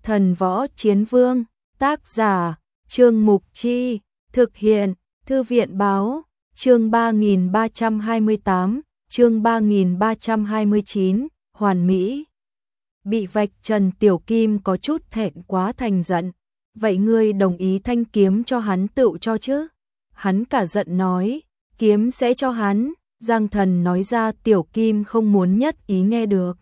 Thần Võ Chiến Vương, tác giả, Trương Mục Chi, thực hiện, Thư viện Báo, chương 3328, chương 3329, hoàn mỹ. Bị vạch trần Tiểu Kim có chút thẹn quá thành giận. Vậy ngươi đồng ý thanh kiếm cho hắn tựu cho chứ? Hắn cả giận nói, kiếm sẽ cho hắn. Giang Thần nói ra Tiểu Kim không muốn nhất ý nghe được.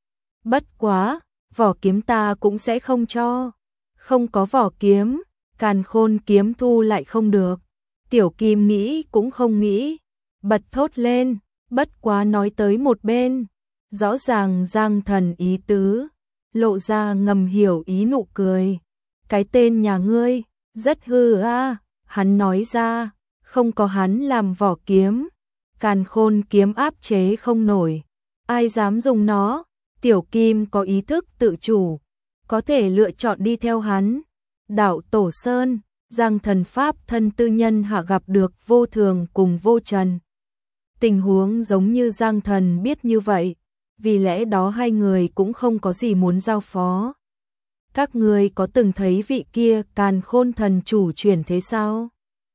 Bất quá, vỏ kiếm ta cũng sẽ không cho. Không có vỏ kiếm, Càn Khôn kiếm thu lại không được. Tiểu Kim nghĩ cũng không nghĩ, bật thốt lên, bất quá nói tới một bên. Rõ ràng Giang Thần ý tứ, lộ ra ngầm hiểu ý nụ cười. Cái tên nhà ngươi, rất hư a. Hắn nói ra, không có hắn làm vỏ kiếm, Càn Khôn kiếm áp chế không nổi. Ai dám dùng nó? Tiểu Kim có ý thức tự chủ, có thể lựa chọn đi theo hắn. Đạo Tổ Sơn, Giang Thần pháp thân tư nhân hạ gặp được Vô Thường cùng Vô Trần. Tình huống giống như Giang Thần biết như vậy, vì lẽ đó hai người cũng không có gì muốn giao phó. Các người có từng thấy vị kia Càn Khôn thần chủ chuyển thế sao?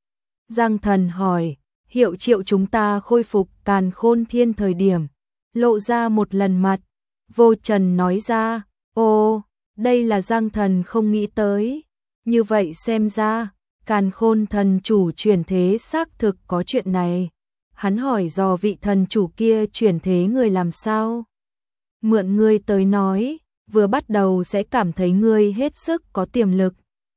Giang Thần hỏi, hiệu triệu chúng ta khôi phục Càn Khôn thiên thời điểm, lộ ra một lần mặt. Vô Trần nói ra, ô, đây là Giang Thần không nghĩ tới. Như vậy xem ra, Càn Khôn thần chủ chuyển thế xác thực có chuyện này. Hắn hỏi dò vị thần chủ kia chuyển thế người làm sao? Mượn ngươi tới nói, vừa bắt đầu sẽ cảm thấy ngươi hết sức có tiềm lực.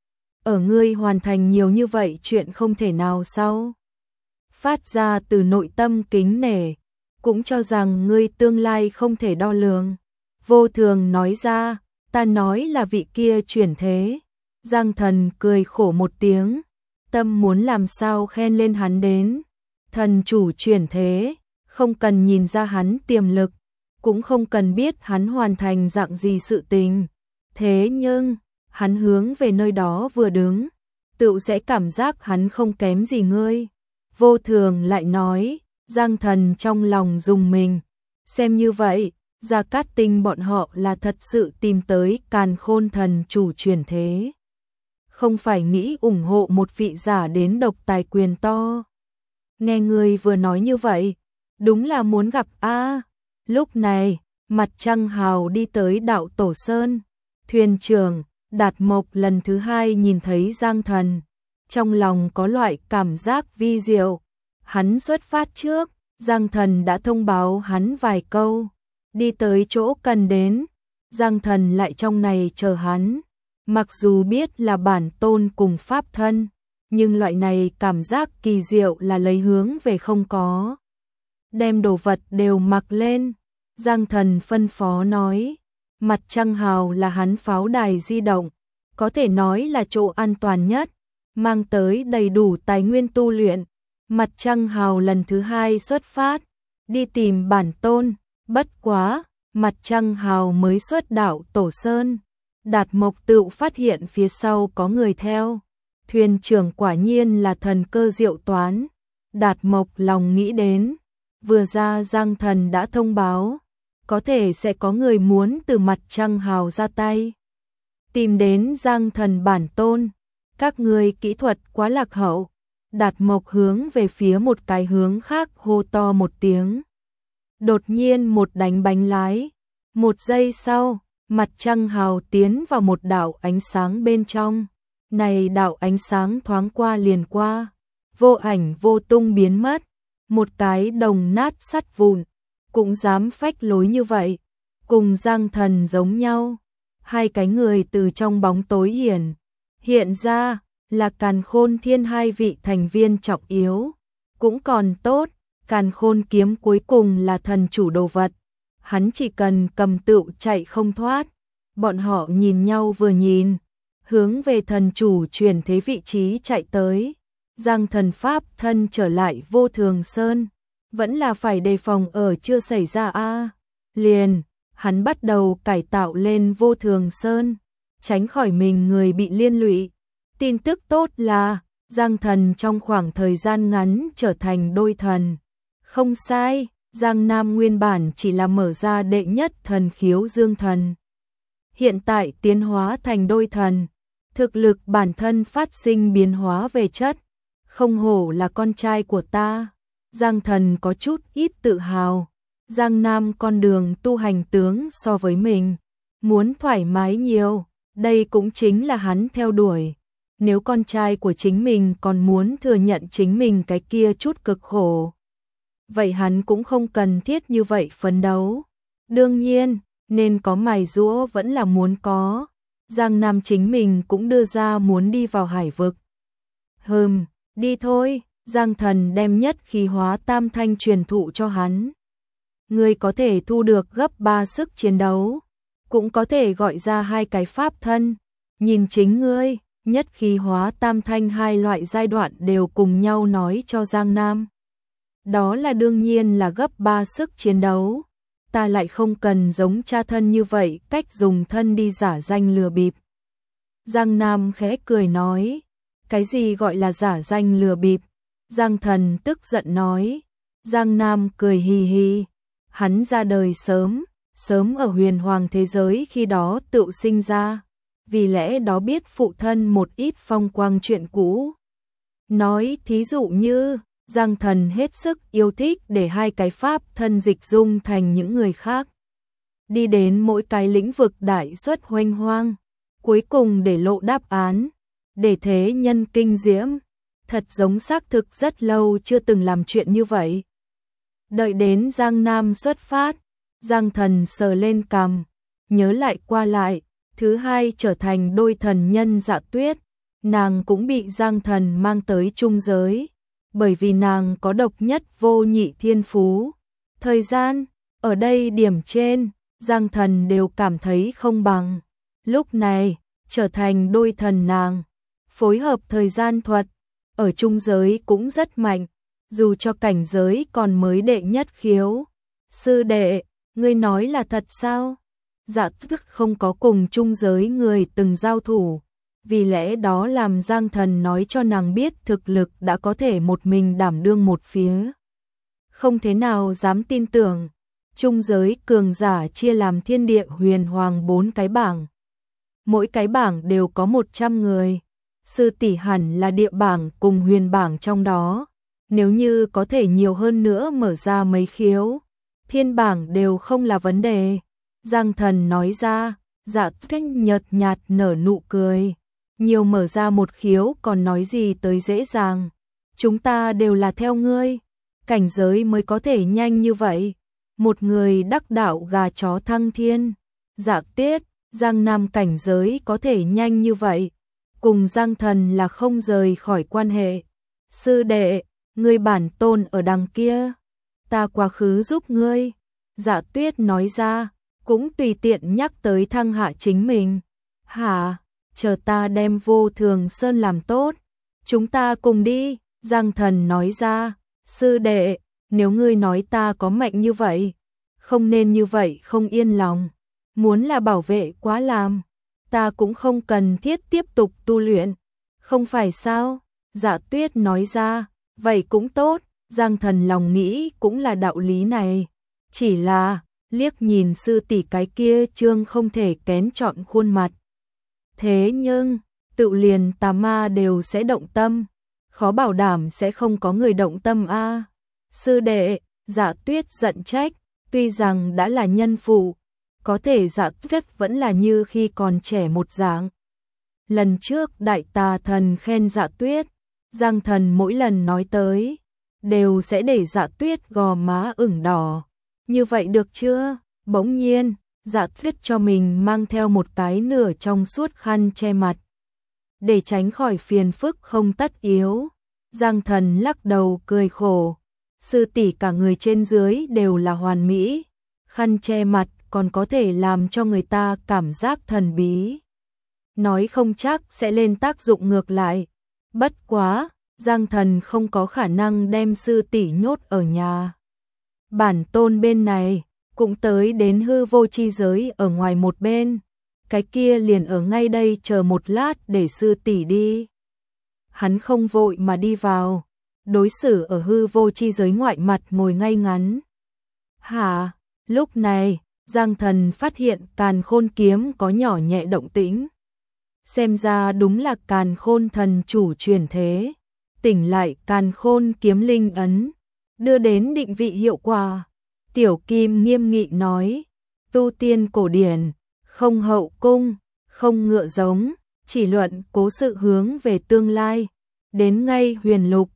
Ở ngươi hoàn thành nhiều như vậy chuyện không thể nào sao? Phát ra từ nội tâm kính nể, cũng cho rằng ngươi tương lai không thể đo lường. Vô Thường nói ra, ta nói là vị kia chuyển thế. Giang Thần cười khổ một tiếng, tâm muốn làm sao khen lên hắn đến. Thần chủ chuyển thế, không cần nhìn ra hắn tiềm lực, cũng không cần biết hắn hoàn thành dạng gì sự tình. Thế nhưng, hắn hướng về nơi đó vừa đứng, tự sẽ cảm giác hắn không kém gì ngươi. Vô Thường lại nói, Giang Thần trong lòng rùng mình. Xem như vậy, Gia Cát Tinh bọn họ là thật sự tìm tới Càn Khôn thần chủ chuyển thế. Không phải nghĩ ủng hộ một vị giả đến độc tài quyền to. Nghe người vừa nói như vậy, đúng là muốn gặp a. Lúc này, Mặt Trăng Hào đi tới Đạo Tổ Sơn. Thuyền trưởng, Đạt Mộc lần thứ hai nhìn thấy Giang Thần. Trong lòng có loại cảm giác vi diệu. Hắn xuất phát trước, Giang Thần đã thông báo hắn vài câu. Đi tới chỗ cần đến, Giang Thần lại trong này chờ hắn. Mặc dù biết là bản tôn cùng pháp thân, nhưng loại này cảm giác kỳ diệu là lấy hướng về không có. Đem đồ vật đều mặc lên, Giang Thần phân phó nói. Mặt Trăng Hào là hắn pháo đài di động, có thể nói là chỗ an toàn nhất, mang tới đầy đủ tài nguyên tu luyện. Mặt Trăng Hào lần thứ hai xuất phát, đi tìm bản tôn. Bất quá, Mặt Trăng Hào mới xuất Đạo Tổ Sơn, Đạt Mộc tự phát hiện phía sau có người theo. Thuyền trưởng quả nhiên là thần cơ diệu toán. Đạt Mộc lòng nghĩ đến, vừa ra Giang Thần đã thông báo, có thể sẽ có người muốn từ Mặt Trăng Hào ra tay. Tìm đến Giang Thần bản tôn, các người kỹ thuật quá lạc hậu. Đạt Mộc hướng về phía một cái hướng khác hô to một tiếng. Đột nhiên một đánh bánh lái. Một giây sau, Mặt Trăng Hào tiến vào một đạo ánh sáng bên trong. Này đạo ánh sáng thoáng qua liền qua, vô ảnh vô tung biến mất. Một cái đồng nát sắt vụn, cũng dám phách lối như vậy. Cùng Giang Thần giống nhau. Hai cái người từ trong bóng tối hiện ra, là Càn Khôn Thiên hai vị thành viên trọng yếu. Cũng còn tốt, Càn Khôn kiếm cuối cùng là thần chủ đồ vật. Hắn chỉ cần cầm tựu chạy không thoát. Bọn họ nhìn nhau vừa nhìn, hướng về thần chủ chuyển thế vị trí chạy tới. Giang Thần pháp thân trở lại Vô Thường Sơn, vẫn là phải đề phòng ở chưa xảy ra a. Liền, hắn bắt đầu cải tạo lên Vô Thường Sơn, tránh khỏi mình người bị liên lụy. Tin tức tốt là, Giang Thần trong khoảng thời gian ngắn trở thành đôi thần. Không sai, Giang Nam nguyên bản chỉ là mở ra đệ nhất thần khiếu dương thần. hiện tại tiến hóa thành đôi thần, thực lực bản thân phát sinh biến hóa về chất, không hổ là con trai của ta. Giang Thần có chút ít tự hào, Giang Nam con đường tu hành tướng so với mình, muốn thoải mái nhiều, đây cũng chính là hắn theo đuổi. Nếu con trai của chính mình còn muốn thừa nhận chính mình cái kia chút cực khổ, vậy hắn cũng không cần thiết như vậy phấn đấu. Đương nhiên, nên có mài giũa vẫn là muốn có. Giang Nam chính mình cũng đưa ra muốn đi vào hải vực. Đi thôi, Giang Thần đem nhất khí hóa tam thanh truyền thụ cho hắn. Ngươi có thể thu được gấp 3 sức chiến đấu, cũng có thể gọi ra 2 cái pháp thân. Nhìn chính ngươi, nhất khí hóa tam thanh 2 loại giai đoạn đều cùng nhau nói cho Giang Nam. Đó là đương nhiên là gấp 3 sức chiến đấu. Ta lại không cần giống cha thân như vậy cách dùng thân đi giả danh lừa bịp. Giang Nam khẽ cười nói, cái gì gọi là giả danh lừa bịp? Giang Thần tức giận nói. Giang Nam cười hì hì, hắn ra đời sớm ở huyền hoàng thế giới khi đó tự sinh ra, vì lẽ đó biết phụ thân một ít phong quang chuyện cũ. Nói thí dụ như, Giang Thần hết sức yêu thích để 2 cái pháp thân dịch dung thành những người khác. Đi đến mỗi cái lĩnh vực đại xuất huênh hoang, cuối cùng để lộ đáp án, để thế nhân kinh diễm. Thật giống xác thực rất lâu chưa từng làm chuyện như vậy. Đợi đến Giang Nam xuất phát, Giang Thần sờ lên cằm, nhớ lại qua lại, thứ 2 trở thành đôi thần nhân Dạ Tuyết, nàng cũng bị Giang Thần mang tới trung giới, bởi vì nàng có độc nhất vô nhị thiên phú. Thời gian, ở đây điểm trên, Giang Thần đều cảm thấy không bằng. Lúc này, trở thành đôi thần nàng, phối hợp thời gian thuật, ở trung giới cũng rất mạnh, dù cho cảnh giới còn mới đệ nhất khiếu. Sư đệ, ngươi nói là thật sao? Dạ Tuyết không có cùng trung giới người từng giao thủ, vì lẽ đó làm Giang Thần nói cho nàng biết thực lực đã có thể một mình đảm đương một phía. Không thế nào dám tin tưởng, trung giới cường giả chia làm thiên địa huyền hoàng 4 cái bảng. Mỗi cái bảng đều có 100 người, sư tỷ hẳn là địa bảng cùng huyền bảng trong đó, nếu như có thể nhiều hơn nữa mở ra mấy khiếu, thiên bảng đều không là vấn đề. Giang Thần nói ra, Dạ Tuyết nhợt nhạt nở nụ cười. Nhiều mở ra một khiếu còn nói gì tới dễ dàng. Chúng ta đều là theo ngươi, cảnh giới mới có thể nhanh như vậy. Một người đắc đạo gà chó thăng thiên. Dạ Tuyết, Giang Nam cảnh giới có thể nhanh như vậy, cùng Giang Thần là không rời khỏi quan hệ. Sư đệ, ngươi bản tôn ở đằng kia, ta quá khứ giúp ngươi. Dạ Tuyết nói ra, cũng tùy tiện nhắc tới thăng hạ chính mình. Hả? Chờ ta đem Vô Thường Sơn làm tốt, chúng ta cùng đi. Giang Thần nói ra, sư đệ, nếu ngươi nói ta có mạnh như vậy, không nên như vậy không yên lòng. Muốn là bảo vệ quá làm, ta cũng không cần thiết tiếp tục tu luyện, không phải sao? Dạ Tuyết nói ra, vậy cũng tốt. Giang Thần lòng nghĩ cũng là đạo lý này, chỉ là liếc nhìn sư tỷ cái kia trương không thể kén chọn khuôn mặt. Thế nhưng, tự liền tà ma đều sẽ động tâm, khó bảo đảm sẽ không có người động tâm a. Sư đệ, Dạ Tuyết giận trách, tuy rằng đã là nhân phụ, có thể Dạ Tuyết vẫn là như khi còn trẻ một dạng. Lần trước đại tà thần khen Dạ Tuyết, Giang Thần mỗi lần nói tới, đều sẽ để Dạ Tuyết gò má ửng đỏ. Như vậy được chưa? Bỗng nhiên, Dạ Tuyết cho mình mang theo một cái nửa trong suốt khăn che mặt, để tránh khỏi phiền phức không tất yếu. Giang Thần lắc đầu cười khổ, sư tỷ cả người trên dưới đều là hoàn mỹ, khăn che mặt còn có thể làm cho người ta cảm giác thần bí. Nói không chắc sẽ lên tác dụng ngược lại. Bất quá, Giang Thần không có khả năng đem sư tỷ nhốt ở nhà. Bản tôn bên này cũng tới đến hư vô chi giới ở ngoài một bên, cái kia liền ở ngay đây chờ một lát để sư tỷ đi. Hắn không vội mà đi vào, đối xử ở hư vô chi giới ngoại mặt ngồi ngay ngắn. Hả? Lúc này, Giang Thần phát hiện Càn Khôn kiếm có nhỏ nhẹ động tĩnh. Xem ra đúng là Càn Khôn thần chủ truyền thế. Tỉnh lại Càn Khôn kiếm linh ấn, đưa đến định vị hiệu quả. Tiểu Kim nghiêm nghị nói, tu tiên cổ điển, không hậu cung, không ngựa giống, chỉ luận cố sự hướng về tương lai. Đến ngay huyền lục,